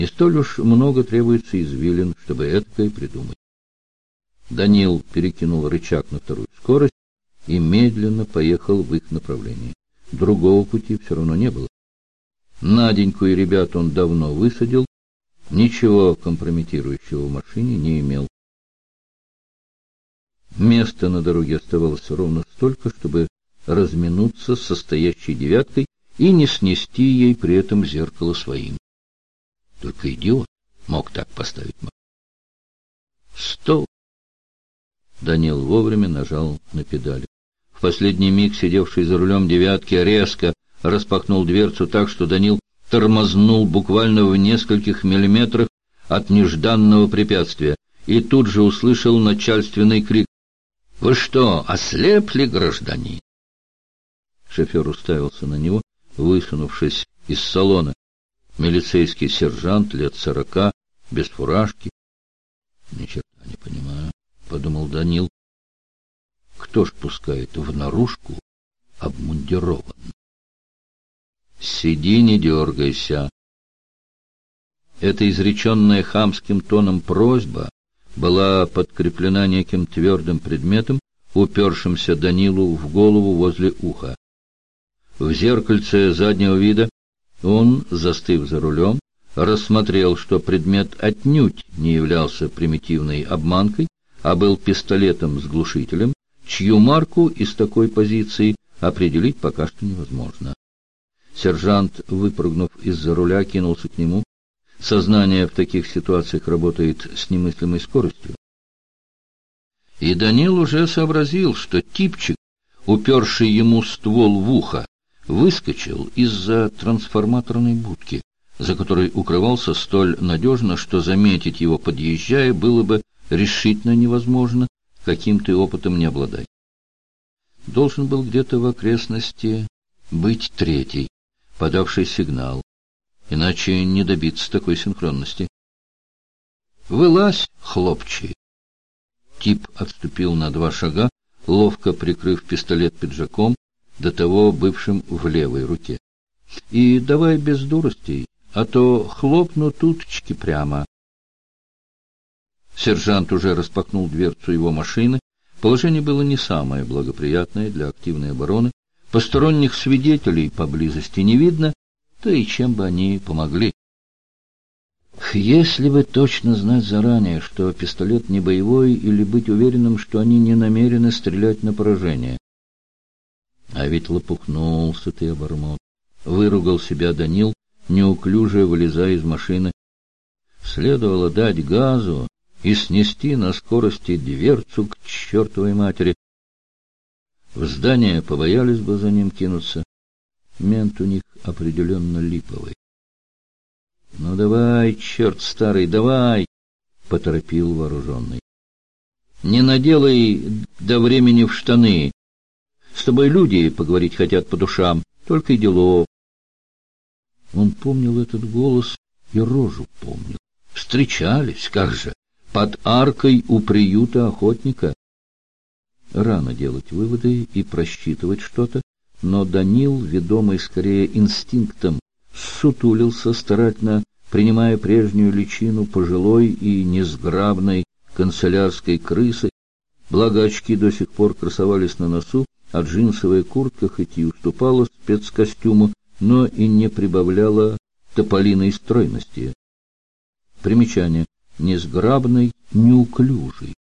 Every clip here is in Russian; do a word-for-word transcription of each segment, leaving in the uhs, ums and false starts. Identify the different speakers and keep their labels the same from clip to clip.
Speaker 1: Не столь уж много требуется извилин, чтобы этакое придумать. Данил перекинул рычаг на вторую скорость и медленно поехал в их направлении. Другого пути все равно не было. Наденьку и ребят он давно высадил, ничего компрометирующего в машине не имел. Места на дороге оставалось ровно столько, чтобы разминуться с стоящей девяткой и не снести ей при этом зеркало своим. Только идиот мог так поставить машину. Стоп! Данил вовремя нажал на педали. В последний миг сидевший за рулем девятки резко распахнул дверцу так, что Данил тормознул буквально в нескольких миллиметрах от нежданного препятствия и тут же услышал начальственный крик: «Вы что, ослепли, гражданин?» Шофер уставился на него, высунувшись из салона. Милицейский сержант лет сорока, без фуражки. «Ни черта не понимаю», — подумал Данил. «Кто ж пускает в наружку обмундирован?» «Сиди, не дергайся». Эта изреченная хамским тоном просьба была подкреплена неким твердым предметом, упершимся Данилу в голову возле уха. В зеркальце заднего вида он, застыв за рулем, рассмотрел, что предмет отнюдь не являлся примитивной обманкой, а был пистолетом с глушителем, чью марку из такой позиции определить пока что невозможно. Сержант, выпрыгнув из-за руля, кинулся к нему. Сознание в таких ситуациях работает с немыслимой скоростью. И Данил уже сообразил, что типчик, уперший ему ствол в ухо, выскочил из-за трансформаторной будки, за которой укрывался столь надежно, что заметить его, подъезжая, было бы решительно невозможно, каким ты опытом не обладать. Должен был где-то в окрестности быть третий, подавший сигнал, иначе не добиться такой синхронности. «Вылазь, хлопчи!» Тип отступил на два шага, ловко прикрыв пистолет пиджаком, до того бывшим в левой руке. «И давай без дуростей, а то хлопну туточки прямо». Сержант уже распахнул дверцу его машины. Положение было не самое благоприятное для активной обороны. Посторонних свидетелей поблизости не видно, да и чем бы они помогли. Если бы точно знать заранее, что пистолет не боевой, или быть уверенным, что они не намерены стрелять на поражение. А ведь лопухнулся ты, обормот. Выругал себя Данил, неуклюже вылезая из машины. Следовало дать газу и снести на скорости дверцу к чертовой матери. В здание побоялись бы за ним кинуться. Мент у них определенно липовый. — Ну давай, черт старый, давай! — поторопил вооруженный. — Не наделай до времени в штаны. С тобой люди поговорить хотят по душам, только и делов. Он помнил этот голос и рожу помнил. Встречались, как же, под аркой у приюта охотника. Рано делать выводы и просчитывать что-то, но Данил, ведомый скорее инстинктом, ссутулился, старательно принимая прежнюю личину пожилой и несграбной канцелярской крысы, благо очки до сих пор красовались на носу, а джинсовая куртка хоть и уступала спецкостюму, но и не прибавляла тополиной стройности. Примечание: несграбный, неуклюжий.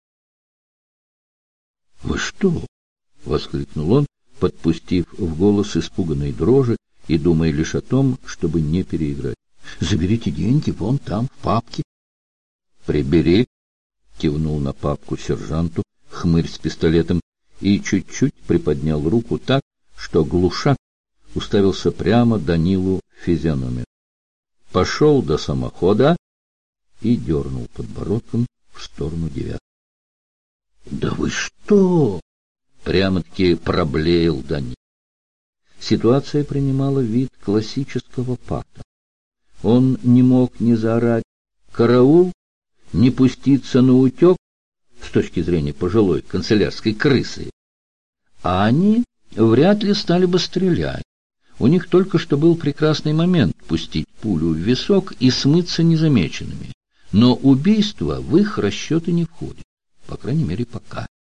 Speaker 1: — Вы что? — воскликнул он, подпустив в голос испуганной дрожи и думая лишь о том, чтобы не переиграть. — Заберите деньги вон там, в папке. — Прибери, — кивнул на папку сержанту хмырь с пистолетом и чуть-чуть приподнял руку так, что глушак уставился прямо Данилу в физиономию. Пошел до самохода и дернул подбородком в сторону девятки. — Да вы что? — прямо-таки проблеял Данил. Ситуация принимала вид классического пакта. Он не мог ни заорать «караул», ни пуститься на утек с точки зрения пожилой канцелярской крысы. А они вряд ли стали бы стрелять. У них только что был прекрасный момент пустить пулю в висок и смыться незамеченными. Но убийство в их расчеты не входит, по крайней мере, пока.